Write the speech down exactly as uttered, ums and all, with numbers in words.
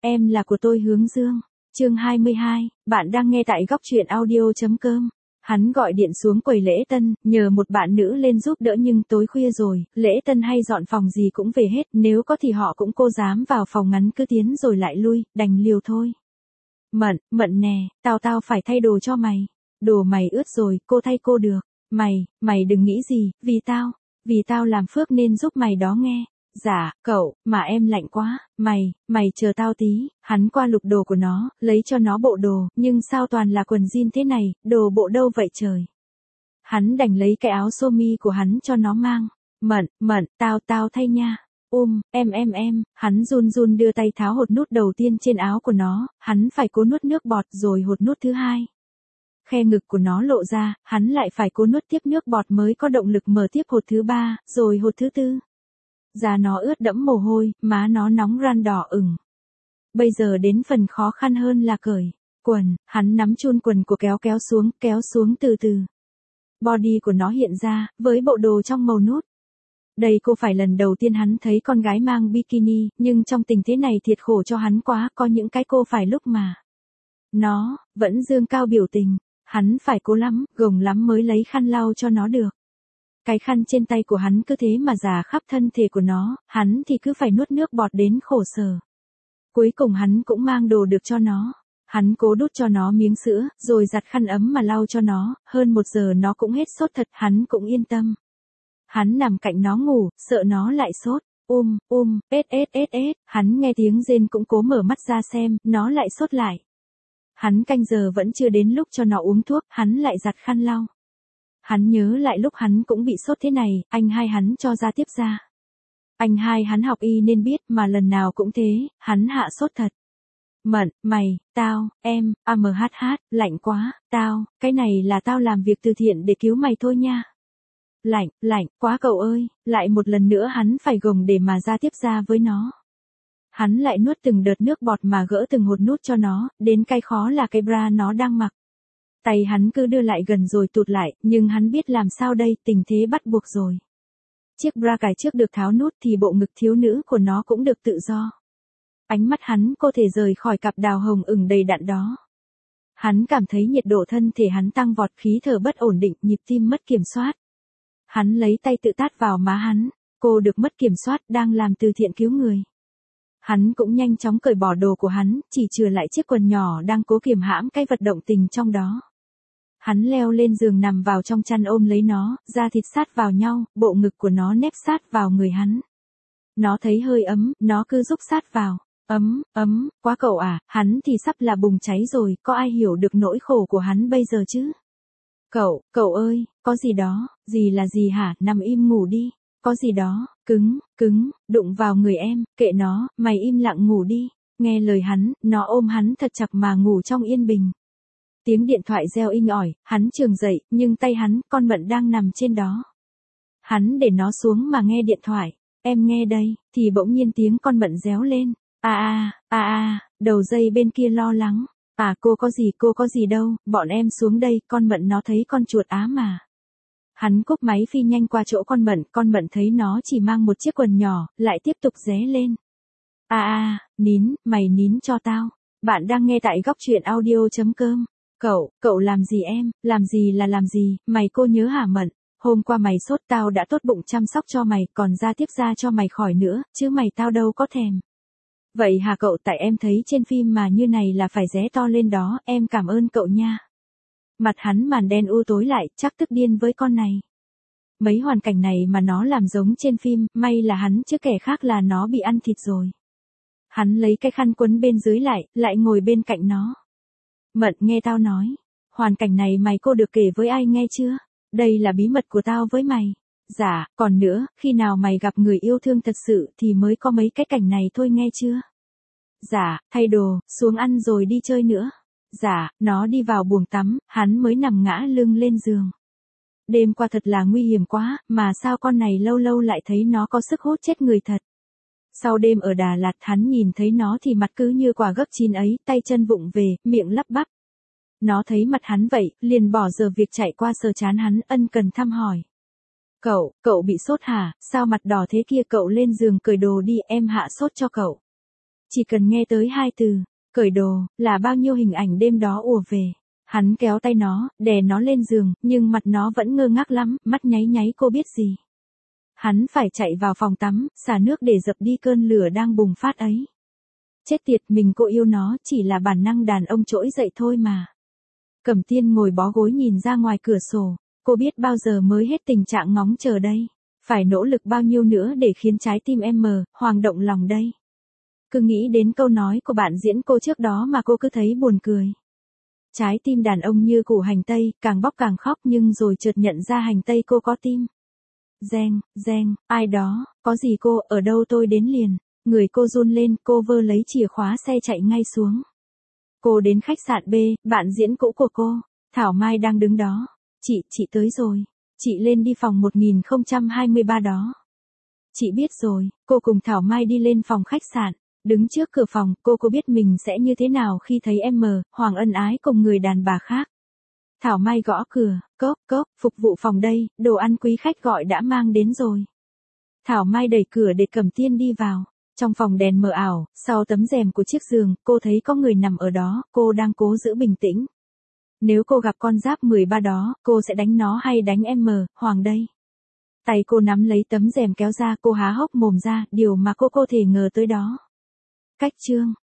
em là của tôi Hướng Dương. Chương hai mươi hai, bạn đang nghe tại góc truyện audio chấm com. Hắn gọi điện xuống quầy lễ tân, nhờ một bạn nữ lên giúp đỡ nhưng tối khuya rồi, lễ tân hay dọn phòng gì cũng về hết, nếu có thì họ cũng cô dám vào phòng ngắn cứ tiến rồi lại lui, đành liều thôi. Mận, Mận nè, tao tao phải thay đồ cho mày. Đồ mày ướt rồi, cô thay cô được. Mày, mày đừng nghĩ gì, vì tao, vì tao làm phước nên giúp mày đó nghe. Dạ, cậu, mà em lạnh quá, mày, mày chờ tao tí, hắn qua lục đồ của nó, lấy cho nó bộ đồ, nhưng sao toàn là quần jean thế này, đồ bộ đâu vậy trời. Hắn đành lấy cái áo sơ mi của hắn cho nó mang. Mận, Mận, tao tao thay nha. Um, em em em, hắn run run đưa tay tháo hột nút đầu tiên trên áo của nó, hắn phải cố nuốt nước bọt rồi hột nút thứ hai. Khe ngực của nó lộ ra, hắn lại phải cố nuốt tiếp nước bọt mới có động lực mở tiếp hột thứ ba, rồi hột thứ tư. Da nó ướt đẫm mồ hôi, má nó nóng ran đỏ ửng. Bây giờ đến phần khó khăn hơn là cởi quần, hắn nắm chun quần của kéo kéo xuống, kéo xuống từ từ. Body của nó hiện ra, với bộ đồ trong màu nút. Đây cô phải lần đầu tiên hắn thấy con gái mang bikini, nhưng trong tình thế này thiệt khổ cho hắn quá, có những cái cô phải lúc mà. Nó, vẫn dương cao biểu tình, hắn phải cố lắm, gồng lắm mới lấy khăn lau cho nó được. Cái khăn trên tay của hắn cứ thế mà rà khắp thân thể của nó, hắn thì cứ phải nuốt nước bọt đến khổ sở. Cuối cùng hắn cũng mang đồ được cho nó. Hắn cố đút cho nó miếng sữa, rồi giặt khăn ấm mà lau cho nó, hơn một giờ nó cũng hết sốt thật, hắn cũng yên tâm. Hắn nằm cạnh nó ngủ, sợ nó lại sốt. Um, um, ết ết ết ết, hắn nghe tiếng rên cũng cố mở mắt ra xem, nó lại sốt lại. Hắn canh giờ vẫn chưa đến lúc cho nó uống thuốc, hắn lại giặt khăn lau. Hắn nhớ lại lúc hắn cũng bị sốt thế này, anh hai hắn cho ra tiếp ra. Anh hai hắn học y nên biết mà lần nào cũng thế, hắn hạ sốt thật. Mận, mày, tao, em, a em hát hát, lạnh quá, tao, cái này là tao làm việc từ thiện để cứu mày thôi nha. Lạnh, lạnh, quá cậu ơi, lại một lần nữa hắn phải gồng để mà ra tiếp ra với nó. Hắn lại nuốt từng đợt nước bọt mà gỡ từng hột nút cho nó, đến cái khó là cái bra nó đang mặc. Tay hắn cứ đưa lại gần rồi tụt lại, nhưng hắn biết làm sao đây, tình thế bắt buộc rồi. Chiếc bra cài trước được tháo nút thì bộ ngực thiếu nữ của nó cũng được tự do. Ánh mắt hắn có thể rời khỏi cặp đào hồng ửng đầy đặn đó. Hắn cảm thấy nhiệt độ thân thể hắn tăng vọt, khí thở bất ổn định, nhịp tim mất kiểm soát. Hắn lấy tay tự tát vào má hắn, cô được mất kiểm soát, đang làm từ thiện cứu người. Hắn cũng nhanh chóng cởi bỏ đồ của hắn, chỉ chừa lại chiếc quần nhỏ đang cố kiềm hãm cái vật động tình trong đó. Hắn leo lên giường nằm vào trong chăn ôm lấy nó, da thịt sát vào nhau, bộ ngực của nó nép sát vào người hắn. Nó thấy hơi ấm, nó cứ rúc sát vào. Ấm, ấm, quá cậu à, hắn thì sắp là bùng cháy rồi, có ai hiểu được nỗi khổ của hắn bây giờ chứ? Cậu, cậu ơi, có gì đó, gì là gì hả, nằm im ngủ đi, có gì đó, cứng, cứng, đụng vào người em, kệ nó, mày im lặng ngủ đi, nghe lời hắn, nó ôm hắn thật chặt mà ngủ trong yên bình. Tiếng điện thoại reo inh ỏi, hắn chường dậy, nhưng tay hắn, con Mận đang nằm trên đó. Hắn để nó xuống mà nghe điện thoại, em nghe đây, thì bỗng nhiên tiếng con Mận réo lên, a a, a a, đầu dây bên kia lo lắng, à cô có gì cô có gì đâu, bọn em xuống đây, con Mận nó thấy con chuột á mà. Hắn cúp máy phi nhanh qua chỗ con Mận, con Mận thấy nó chỉ mang một chiếc quần nhỏ, lại tiếp tục ré lên. A a, nín, mày nín cho tao, bạn đang nghe tại góc truyện audio chấm com. Cậu, cậu làm gì em, làm gì là làm gì, mày cô nhớ hả Mận, hôm qua mày sốt tao đã tốt bụng chăm sóc cho mày, còn ra tiếp ra cho mày khỏi nữa, chứ mày tao đâu có thèm. Vậy hả cậu, tại em thấy trên phim mà như này là phải ré to lên đó, em cảm ơn cậu nha. Mặt hắn màn đen u tối lại, chắc tức điên với con này. Mấy hoàn cảnh này mà nó làm giống trên phim, may là hắn chứ kẻ khác là nó bị ăn thịt rồi. Hắn lấy cái khăn quấn bên dưới lại, lại ngồi bên cạnh nó. Mận, nghe tao nói, hoàn cảnh này mày cô được kể với ai nghe chưa? Đây là bí mật của tao với mày. Dạ, còn nữa, khi nào mày gặp người yêu thương thật sự thì mới có mấy cái cảnh này thôi nghe chưa? Dạ, thay đồ, xuống ăn rồi đi chơi nữa. Dạ, nó đi vào buồng tắm, hắn mới nằm ngã lưng lên giường. Đêm qua thật là nguy hiểm quá, mà sao con này lâu lâu lại thấy nó có sức hút chết người thật. Sau đêm ở Đà Lạt hắn nhìn thấy nó thì mặt cứ như quả gấc chín ấy, tay chân vụng về, miệng lắp bắp. Nó thấy mặt hắn vậy, liền bỏ giờ việc chạy qua sờ trán hắn, ân cần thăm hỏi. Cậu, cậu bị sốt hả, sao mặt đỏ thế kia, cậu lên giường cởi đồ đi, em hạ sốt cho cậu. Chỉ cần nghe tới hai từ, cởi đồ, là bao nhiêu hình ảnh đêm đó ùa về. Hắn kéo tay nó, đè nó lên giường, nhưng mặt nó vẫn ngơ ngác lắm, mắt nháy nháy cô biết gì. Hắn phải chạy vào phòng tắm, xả nước để dập đi cơn lửa đang bùng phát ấy. Chết tiệt, mình cô yêu nó chỉ là bản năng đàn ông trỗi dậy thôi mà. Cẩm Tiên ngồi bó gối nhìn ra ngoài cửa sổ, cô biết bao giờ mới hết tình trạng ngóng chờ đây. Phải nỗ lực bao nhiêu nữa để khiến trái tim em mờ, hoàng động lòng đây. Cứ nghĩ đến câu nói của bạn diễn cô trước đó mà cô cứ thấy buồn cười. Trái tim đàn ông như củ hành tây, càng bóc càng khóc nhưng rồi chợt nhận ra hành tây cô có tim. Reng, reng, ai đó, có gì cô, ở đâu tôi đến liền. Người cô run lên, cô vơ lấy chìa khóa xe chạy ngay xuống. Cô đến khách sạn B, bạn diễn cũ của cô, Thảo Mai đang đứng đó. Chị, chị tới rồi. Chị lên đi phòng một nghìn không trăm hai mươi ba đó. Chị biết rồi, cô cùng Thảo Mai đi lên phòng khách sạn. Đứng trước cửa phòng, cô cô biết mình sẽ như thế nào khi thấy em mờ, Hoàng ân ái cùng người đàn bà khác. Thảo Mai gõ cửa, cốc, cốc, phục vụ phòng đây, đồ ăn quý khách gọi đã mang đến rồi. Thảo Mai đẩy cửa để Cẩm Tiên đi vào. Trong phòng đèn mờ ảo, sau tấm rèm của chiếc giường, cô thấy có người nằm ở đó, cô đang cố giữ bình tĩnh. Nếu cô gặp con giáp mười ba đó, cô sẽ đánh nó hay đánh em mờ, Hoàng đây. Tay cô nắm lấy tấm rèm kéo ra, cô há hốc mồm ra, điều mà cô cô thể ngờ tới đó. Cách chương